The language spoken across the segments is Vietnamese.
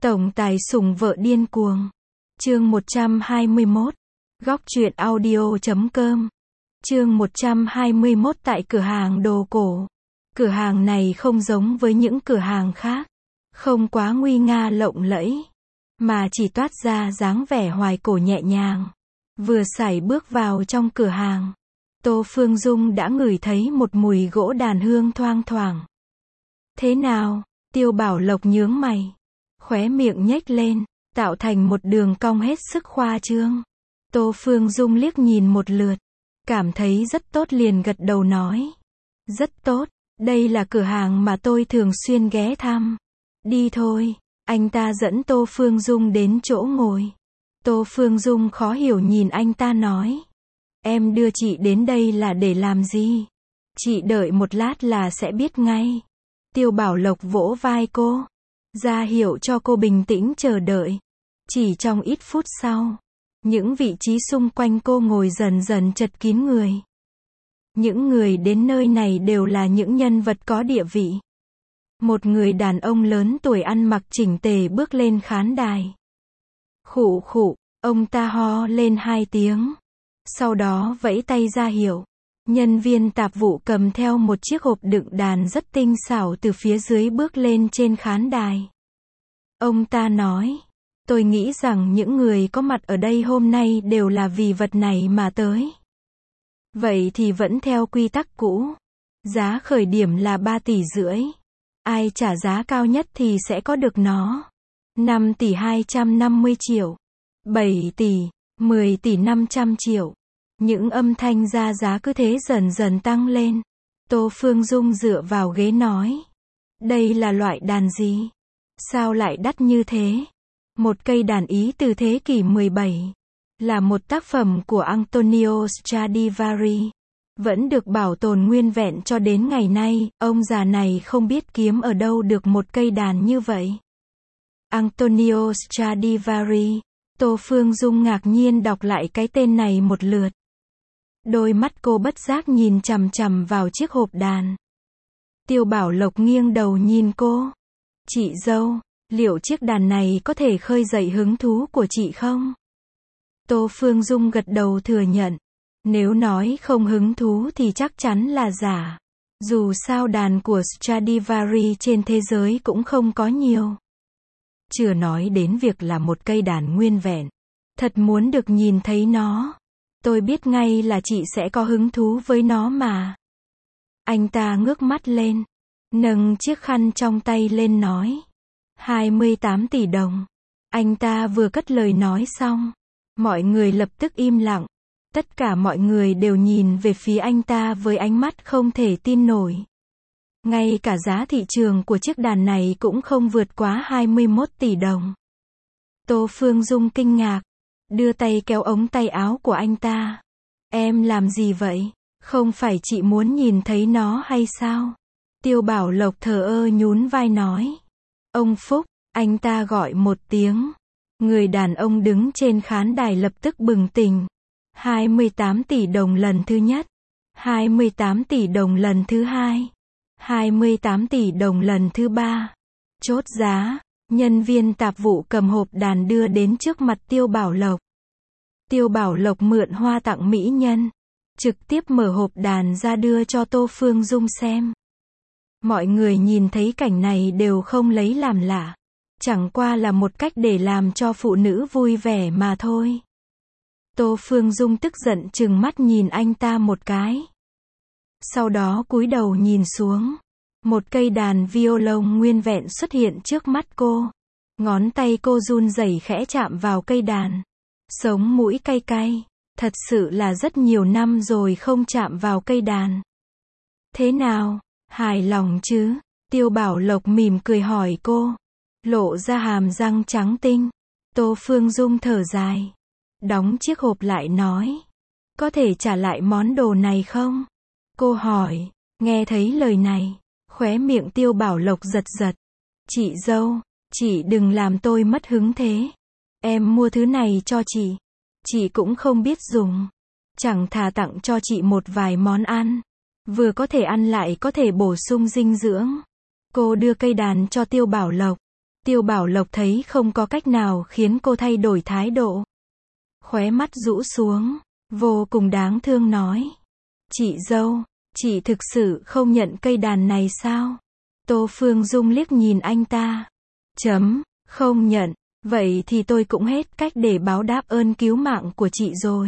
Tổng tài sủng vợ điên cuồng. Chương 121. Góc truyện audio.com. Chương 121 tại cửa hàng đồ cổ. Cửa hàng này không giống với những cửa hàng khác. Không quá nguy nga lộng lẫy. Mà chỉ toát ra dáng vẻ hoài cổ nhẹ nhàng. Vừa sải bước vào trong cửa hàng, Tô Phương Dung đã ngửi thấy một mùi gỗ đàn hương thoang thoảng. Thế nào? Tiêu Bảo Lộc nhướng mày. Khóe miệng nhếch lên, tạo thành một đường cong hết sức khoa trương. Tô Phương Dung liếc nhìn một lượt, cảm thấy rất tốt liền gật đầu nói. Rất tốt, đây là cửa hàng mà tôi thường xuyên ghé thăm. Đi thôi, anh ta dẫn Tô Phương Dung đến chỗ ngồi. Tô Phương Dung khó hiểu nhìn anh ta nói. Em đưa chị đến đây là để làm gì? Chị đợi một lát là sẽ biết ngay. Tiêu Bảo Lộc vỗ vai cô, ra hiệu cho cô bình tĩnh chờ đợi. Chỉ trong ít phút sau, những vị trí xung quanh cô ngồi dần dần chật kín người. Những người đến nơi này đều là những nhân vật có địa vị. Một người đàn ông lớn tuổi ăn mặc chỉnh tề bước lên khán đài. Khụ khụ, ông ta ho lên 2 tiếng. Sau đó vẫy tay ra hiệu. Nhân viên tạp vụ cầm theo một chiếc hộp đựng đàn rất tinh xảo từ phía dưới bước lên trên khán đài. Ông ta nói, tôi nghĩ rằng những người có mặt ở đây hôm nay đều là vì vật này mà tới. Vậy thì vẫn theo quy tắc cũ. Giá khởi điểm là 3,5 tỷ. Ai trả giá cao nhất thì sẽ có được nó. 5 tỷ 250 triệu. 7 tỷ, 10 tỷ 500 triệu. Những âm thanh ra giá cứ thế dần dần tăng lên. Tô Phương Dung dựa vào ghế nói. Đây là loại đàn gì? Sao lại đắt như thế? Một cây đàn Ý từ thế kỷ 17. Là một tác phẩm của Antonio Stradivari. Vẫn được bảo tồn nguyên vẹn cho đến ngày nay. Ông già này không biết kiếm ở đâu được một cây đàn như vậy. Antonio Stradivari. Tô Phương Dung ngạc nhiên đọc lại cái tên này một lượt. Đôi mắt cô bất giác nhìn chằm chằm vào chiếc hộp đàn. Tiêu Bảo Lộc nghiêng đầu nhìn cô. Chị dâu, liệu chiếc đàn này có thể khơi dậy hứng thú của chị không? Tô Phương Dung gật đầu thừa nhận. Nếu nói không hứng thú thì chắc chắn là giả. Dù sao đàn của Stradivari trên thế giới cũng không có nhiều. Chưa nói đến việc là một cây đàn nguyên vẹn. Thật muốn được nhìn thấy nó. Tôi biết ngay là chị sẽ có hứng thú với nó mà. Anh ta ngước mắt lên, nâng chiếc khăn trong tay lên nói. 28 tỷ đồng. Anh ta vừa cất lời nói xong, mọi người lập tức im lặng. Tất cả mọi người đều nhìn về phía anh ta với ánh mắt không thể tin nổi. Ngay cả giá thị trường của chiếc đàn này cũng không vượt quá 21 tỷ đồng. Tô Phương Dung kinh ngạc, đưa tay kéo ống tay áo của anh ta. Em làm gì vậy? Không phải chị muốn nhìn thấy nó hay sao? Tiêu Bảo Lộc thờ ơ nhún vai nói. Ông Phúc, anh ta gọi một tiếng. Người đàn ông đứng trên khán đài lập tức bừng tỉnh. 28 tỷ đồng lần thứ nhất. 28 tỷ đồng lần thứ hai. 28 tỷ đồng lần thứ ba. Chốt giá. Nhân viên tạp vụ cầm hộp đàn đưa đến trước mặt Tiêu Bảo Lộc. Tiêu Bảo Lộc mượn hoa tặng mỹ nhân. Trực tiếp mở hộp đàn ra đưa cho Tô Phương Dung xem. Mọi người nhìn thấy cảnh này đều không lấy làm lạ. Chẳng qua là một cách để làm cho phụ nữ vui vẻ mà thôi. Tô Phương Dung tức giận trừng mắt nhìn anh ta một cái. Sau đó cúi đầu nhìn xuống. Một cây đàn violon nguyên vẹn xuất hiện trước mắt cô. Ngón tay cô run rẩy khẽ chạm vào cây đàn. Sống mũi cay cay. Thật sự là rất nhiều năm rồi không chạm vào cây đàn. Thế nào? Hài lòng chứ? Tiêu Bảo Lộc mỉm cười hỏi cô. Lộ ra hàm răng trắng tinh. Tô Phương Dung thở dài. Đóng chiếc hộp lại nói. Có thể trả lại món đồ này không? Cô hỏi. Nghe thấy lời này, khóe miệng Tiêu Bảo Lộc giật giật. Chị dâu, chị đừng làm tôi mất hứng thế. Em mua thứ này cho chị cũng không biết dùng. Chẳng thà tặng cho chị một vài món ăn. Vừa có thể ăn lại có thể bổ sung dinh dưỡng. Cô đưa cây đàn cho Tiêu Bảo Lộc. Tiêu Bảo Lộc thấy không có cách nào khiến cô thay đổi thái độ. Khóe mắt rũ xuống, vô cùng đáng thương nói. Chị dâu, chị thực sự không nhận cây đàn này sao? Tô Phương Dung liếc nhìn anh ta. Không nhận, vậy thì tôi cũng hết cách để báo đáp ơn cứu mạng của chị rồi.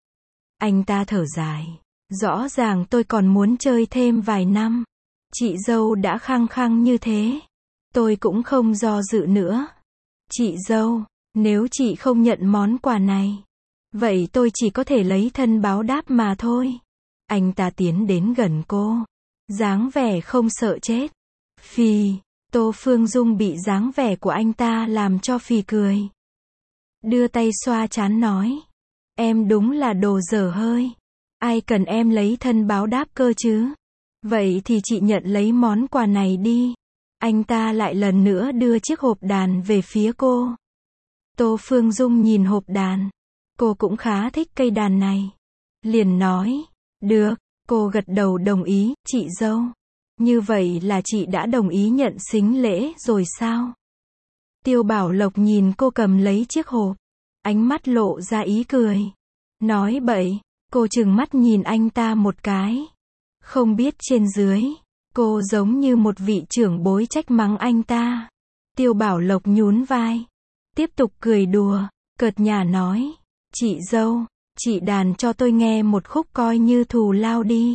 Anh ta thở dài. Rõ ràng tôi còn muốn chơi thêm vài năm. Chị dâu đã khăng khăng như thế. Tôi cũng không do dự nữa. Chị dâu, nếu chị không nhận món quà này, vậy tôi chỉ có thể lấy thân báo đáp mà thôi. Anh ta tiến đến gần cô. Dáng vẻ không sợ chết. Phì, Tô Phương Dung bị dáng vẻ của anh ta làm cho phì cười. Đưa tay xoa trán nói. Em đúng là đồ dở hơi. Ai cần em lấy thân báo đáp cơ chứ? Vậy thì chị nhận lấy món quà này đi. Anh ta lại lần nữa đưa chiếc hộp đàn về phía cô. Tô Phương Dung nhìn hộp đàn. Cô cũng khá thích cây đàn này. Liền nói. Được, cô gật đầu đồng ý, chị dâu. Như vậy là chị đã đồng ý nhận sính lễ rồi sao? Tiêu Bảo Lộc nhìn cô cầm lấy chiếc hộp. Ánh mắt lộ ra ý cười. Nói bậy, cô trừng mắt nhìn anh ta một cái. Không biết trên dưới, cô giống như một vị trưởng bối trách mắng anh ta. Tiêu Bảo Lộc nhún vai. Tiếp tục cười đùa, cợt nhả nói. Chị dâu, chị đàn cho tôi nghe một khúc coi như thù lao đi.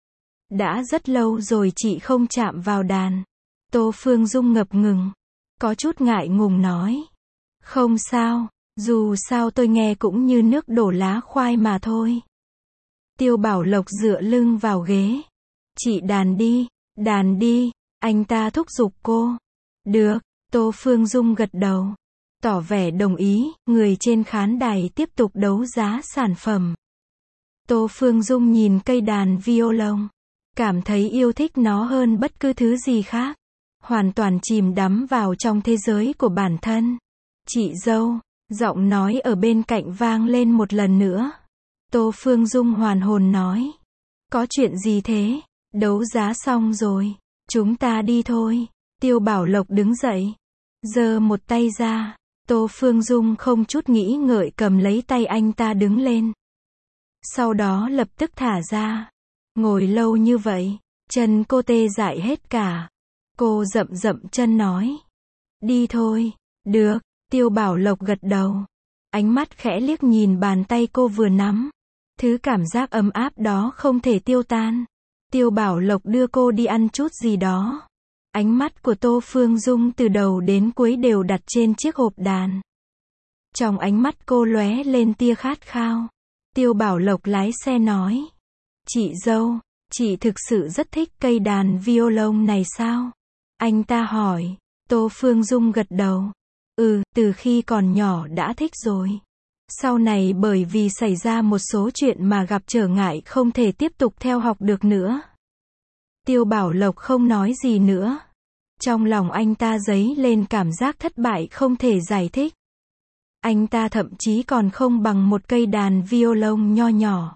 Đã rất lâu rồi chị không chạm vào đàn. Tô Phương Dung ngập ngừng. Có chút ngại ngùng nói. Không sao, dù sao tôi nghe cũng như nước đổ lá khoai mà thôi. Tiêu Bảo Lộc dựa lưng vào ghế. Chị đàn đi, anh ta thúc giục cô. Được, Tô Phương Dung gật đầu. Tỏ vẻ đồng ý, người trên khán đài tiếp tục đấu giá sản phẩm. Tô Phương Dung nhìn cây đàn violon. Cảm thấy yêu thích nó hơn bất cứ thứ gì khác. Hoàn toàn chìm đắm vào trong thế giới của bản thân. Chị dâu, giọng nói ở bên cạnh vang lên một lần nữa. Tô Phương Dung hoàn hồn nói. Có chuyện gì thế? Đấu giá xong rồi. Chúng ta đi thôi. Tiêu Bảo Lộc đứng dậy. Giơ một tay ra. Tô Phương Dung không chút nghĩ ngợi cầm lấy tay anh ta đứng lên. Sau đó lập tức thả ra. Ngồi lâu như vậy, chân cô tê dại hết cả. Cô dậm dậm chân nói. Đi thôi. Được, Tiêu Bảo Lộc gật đầu. Ánh mắt khẽ liếc nhìn bàn tay cô vừa nắm. Thứ cảm giác ấm áp đó không thể tiêu tan. Tiêu Bảo Lộc đưa cô đi ăn chút gì đó. Ánh mắt của Tô Phương Dung từ đầu đến cuối đều đặt trên chiếc hộp đàn. Trong ánh mắt cô lóe lên tia khát khao. Tiêu Bảo Lộc lái xe nói. Chị dâu, chị thực sự rất thích cây đàn violon này sao? Anh ta hỏi. Tô Phương Dung gật đầu. Từ khi còn nhỏ đã thích rồi. Sau này bởi vì xảy ra một số chuyện mà gặp trở ngại không thể tiếp tục theo học được nữa. Tiêu Bảo Lộc không nói gì nữa. Trong lòng anh ta dấy lên cảm giác thất bại không thể giải thích. Anh ta thậm chí còn không bằng một cây đàn violon nho nhỏ.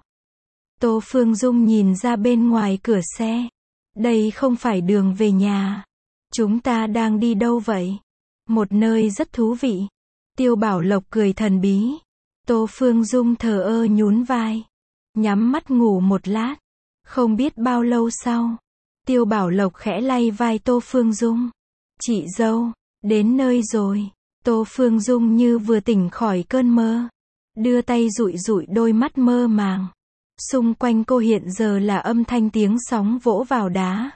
Tô Phương Dung nhìn ra bên ngoài cửa xe. Đây không phải đường về nhà. Chúng ta đang đi đâu vậy? Một nơi rất thú vị. Tiêu Bảo Lộc cười thần bí. Tô Phương Dung thờ ơ nhún vai. Nhắm mắt ngủ một lát. Không biết bao lâu sau. Tiêu Bảo Lộc khẽ lay vai Tô Phương Dung. Chị dâu, đến nơi rồi. Tô Phương Dung như vừa tỉnh khỏi cơn mơ. Đưa tay dụi dụi đôi mắt mơ màng. Xung quanh cô hiện giờ là âm thanh tiếng sóng vỗ vào đá.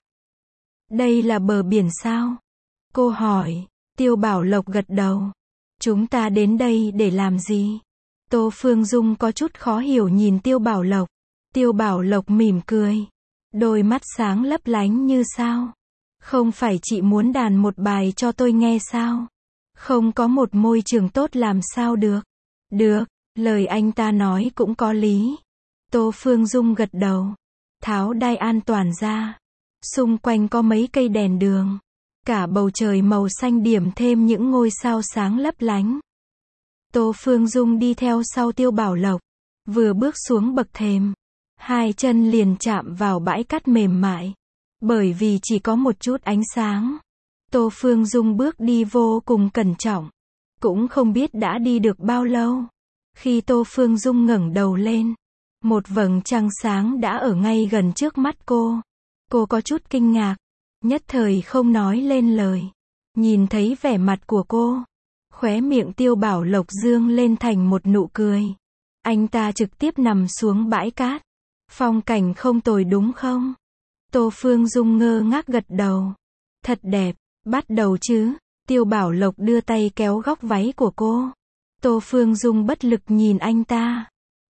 Đây là bờ biển sao? Cô hỏi. Tiêu Bảo Lộc gật đầu. Chúng ta đến đây để làm gì? Tô Phương Dung có chút khó hiểu nhìn Tiêu Bảo Lộc. Tiêu Bảo Lộc mỉm cười. Đôi mắt sáng lấp lánh như sao. Không phải chị muốn đàn một bài cho tôi nghe sao? Không có một môi trường tốt làm sao được? Được, lời anh ta nói cũng có lý. Tô Phương Dung gật đầu. Tháo đai an toàn ra. Xung quanh có mấy cây đèn đường. Cả bầu trời màu xanh điểm thêm những ngôi sao sáng lấp lánh. Tô Phương Dung đi theo sau Tiêu Bảo Lộc. Vừa bước xuống bậc thềm. Hai chân liền chạm vào bãi cát mềm mại. Bởi vì chỉ có một chút ánh sáng. Tô Phương Dung bước đi vô cùng cẩn trọng. Cũng không biết đã đi được bao lâu. Khi Tô Phương Dung ngẩng đầu lên, một vầng trăng sáng đã ở ngay gần trước mắt cô. Cô có chút kinh ngạc, nhất thời không nói lên lời. Nhìn thấy vẻ mặt của cô, khóe miệng Tiêu Bảo Lộc dương lên thành một nụ cười. Anh ta trực tiếp nằm xuống bãi cát. Phong cảnh không tồi đúng không? Tô Phương Dung ngơ ngác gật đầu. Thật đẹp, bắt đầu chứ. Tiêu Bảo Lộc đưa tay kéo góc váy của cô. Tô Phương Dung bất lực nhìn anh ta.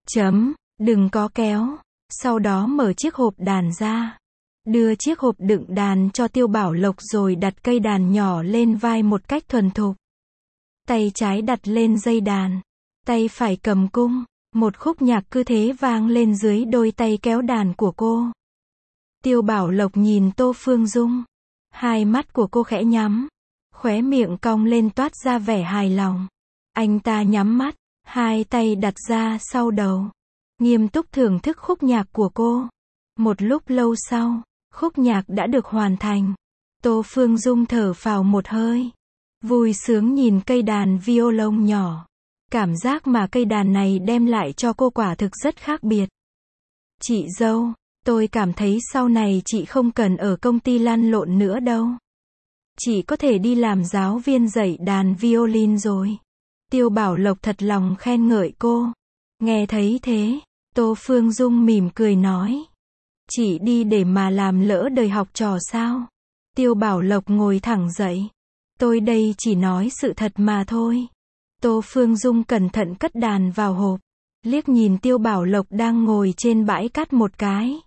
Đừng có kéo. Sau đó mở chiếc hộp đàn ra. Đưa chiếc hộp đựng đàn cho Tiêu Bảo Lộc rồi đặt cây đàn nhỏ lên vai một cách thuần thục. Tay trái đặt lên dây đàn. Tay phải cầm cung. Một khúc nhạc cứ thế vang lên dưới đôi tay kéo đàn của cô. Tiêu Bảo Lộc nhìn Tô Phương Dung. Hai mắt của cô khẽ nhắm. Khóe miệng cong lên toát ra vẻ hài lòng. Anh ta nhắm mắt, hai tay đặt ra sau đầu. Nghiêm túc thưởng thức khúc nhạc của cô. Một lúc lâu sau, khúc nhạc đã được hoàn thành. Tô Phương Dung thở phào một hơi. Vui sướng nhìn cây đàn violon nhỏ. Cảm giác mà cây đàn này đem lại cho cô quả thực rất khác biệt. Chị dâu, tôi cảm thấy sau này chị không cần ở công ty lăn lộn nữa đâu. Chị có thể đi làm giáo viên dạy đàn violin rồi. Tiêu Bảo Lộc thật lòng khen ngợi cô. Nghe thấy thế, Tô Phương Dung mỉm cười nói. Chị đi để mà làm lỡ đời học trò sao? Tiêu Bảo Lộc ngồi thẳng dậy. Tôi đây chỉ nói sự thật mà thôi. Tô Phương Dung cẩn thận cất đàn vào hộp. Liếc nhìn Tiêu Bảo Lộc đang ngồi trên bãi cát một cái.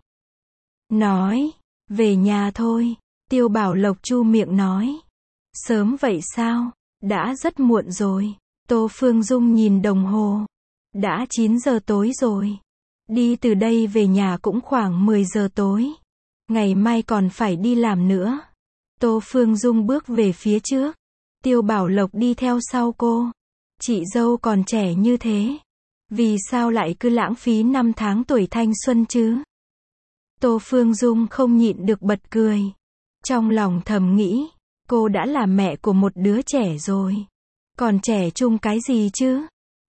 Nói, về nhà thôi. Tiêu Bảo Lộc chu miệng nói. Sớm vậy sao? Đã rất muộn rồi. Tô Phương Dung nhìn đồng hồ. Đã 9 giờ tối rồi. Đi từ đây về nhà cũng khoảng 10 giờ tối. Ngày mai còn phải đi làm nữa. Tô Phương Dung bước về phía trước. Tiêu Bảo Lộc đi theo sau cô. Chị dâu còn trẻ như thế. Vì sao lại cứ lãng phí 5 tháng tuổi thanh xuân chứ? Tô Phương Dung không nhịn được bật cười. Trong lòng thầm nghĩ, cô đã là mẹ của một đứa trẻ rồi. Còn trẻ trung cái gì chứ?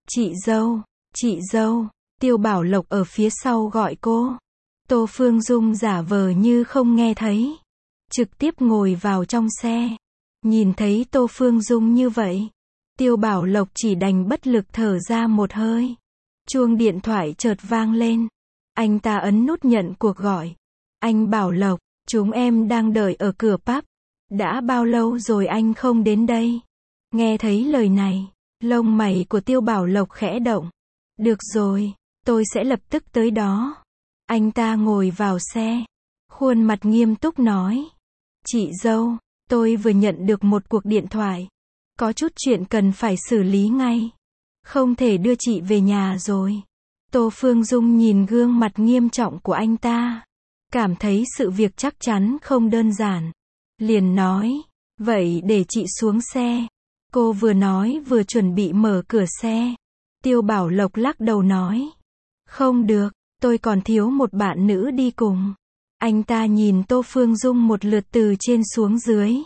Chị dâu, Tiêu Bảo Lộc ở phía sau gọi cô. Tô Phương Dung giả vờ như không nghe thấy. Trực tiếp ngồi vào trong xe. Nhìn thấy Tô Phương Dung như vậy, Tiêu Bảo Lộc chỉ đành bất lực thở ra một hơi. Chuông điện thoại chợt vang lên. Anh ta ấn nút nhận cuộc gọi. Anh Bảo Lộc, chúng em đang đợi ở cửa pub. Đã bao lâu rồi anh không đến đây? Nghe thấy lời này, lông mày của Tiêu Bảo Lộc khẽ động. Được rồi, tôi sẽ lập tức tới đó. Anh ta ngồi vào xe. Khuôn mặt nghiêm túc nói. Chị dâu, tôi vừa nhận được một cuộc điện thoại. Có chút chuyện cần phải xử lý ngay. Không thể đưa chị về nhà rồi. Tô Phương Dung nhìn gương mặt nghiêm trọng của anh ta. Cảm thấy sự việc chắc chắn không đơn giản. Liền nói, vậy để chị xuống xe. Cô vừa nói vừa chuẩn bị mở cửa xe. Tiêu Bảo Lộc lắc đầu nói. Không được, tôi còn thiếu một bạn nữ đi cùng. Anh ta nhìn Tô Phương Dung một lượt từ trên xuống dưới.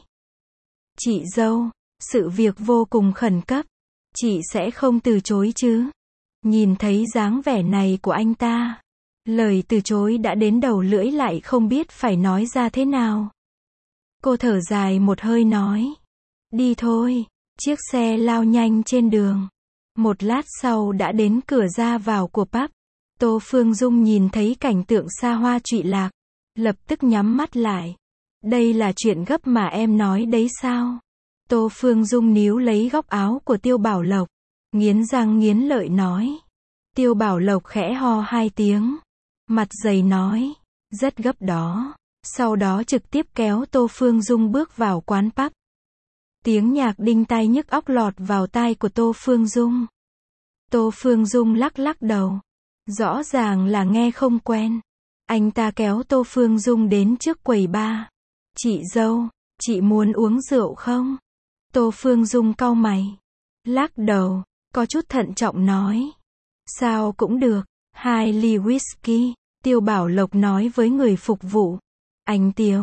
Chị dâu, sự việc vô cùng khẩn cấp. Chị sẽ không từ chối chứ? Nhìn thấy dáng vẻ này của anh ta. Lời từ chối đã đến đầu lưỡi lại không biết phải nói ra thế nào. Cô thở dài một hơi nói. Đi thôi. Chiếc xe lao nhanh trên đường. Một lát sau đã đến cửa ra vào của pub. Tô Phương Dung nhìn thấy cảnh tượng xa hoa trụy lạc. Lập tức nhắm mắt lại. Đây là chuyện gấp mà em nói đấy sao? Tô Phương Dung níu lấy góc áo của Tiêu Bảo Lộc. Nghiến răng nghiến lợi nói. Tiêu Bảo Lộc khẽ ho 2 tiếng. Mặt dày nói. Rất gấp đó. Sau đó trực tiếp kéo Tô Phương Dung bước vào quán pub. Tiếng nhạc đinh tai nhức óc lọt vào tai của Tô Phương Dung. Tô Phương Dung lắc lắc đầu. Rõ ràng là nghe không quen. Anh ta kéo Tô Phương Dung đến trước quầy bar. Chị dâu, chị muốn uống rượu không? Tô Phương Dung cau mày. Lắc đầu, có chút thận trọng nói. Sao cũng được, 2 ly whisky. Tiêu Bảo Lộc nói với người phục vụ. Anh Tiêu,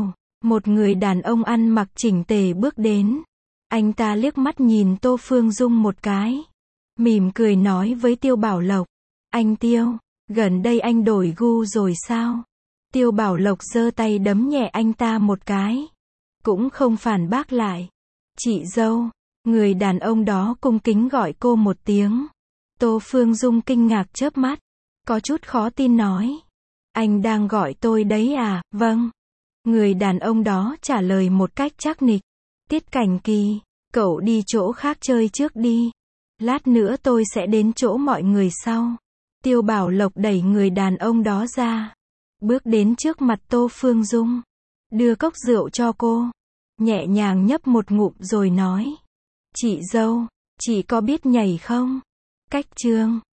Một người đàn ông ăn mặc chỉnh tề bước đến. Anh ta liếc mắt nhìn Tô Phương Dung một cái. Mỉm cười nói với Tiêu Bảo Lộc. Anh Tiêu, gần đây anh đổi gu rồi sao? Tiêu Bảo Lộc giơ tay đấm nhẹ anh ta một cái. Cũng không phản bác lại. Chị dâu, người đàn ông đó cung kính gọi cô một tiếng. Tô Phương Dung kinh ngạc chớp mắt. Có chút khó tin nói. Anh đang gọi tôi đấy à? Vâng. Người đàn ông đó trả lời một cách chắc nịch. Tiết Cảnh Kỳ, cậu đi chỗ khác chơi trước đi. Lát nữa tôi sẽ đến chỗ mọi người sau. Tiêu Bảo Lộc đẩy người đàn ông đó ra. Bước đến trước mặt Tô Phương Dung. Đưa cốc rượu cho cô. Nhẹ nhàng nhấp một ngụm rồi nói. Chị dâu, chị có biết nhảy không? Cách chương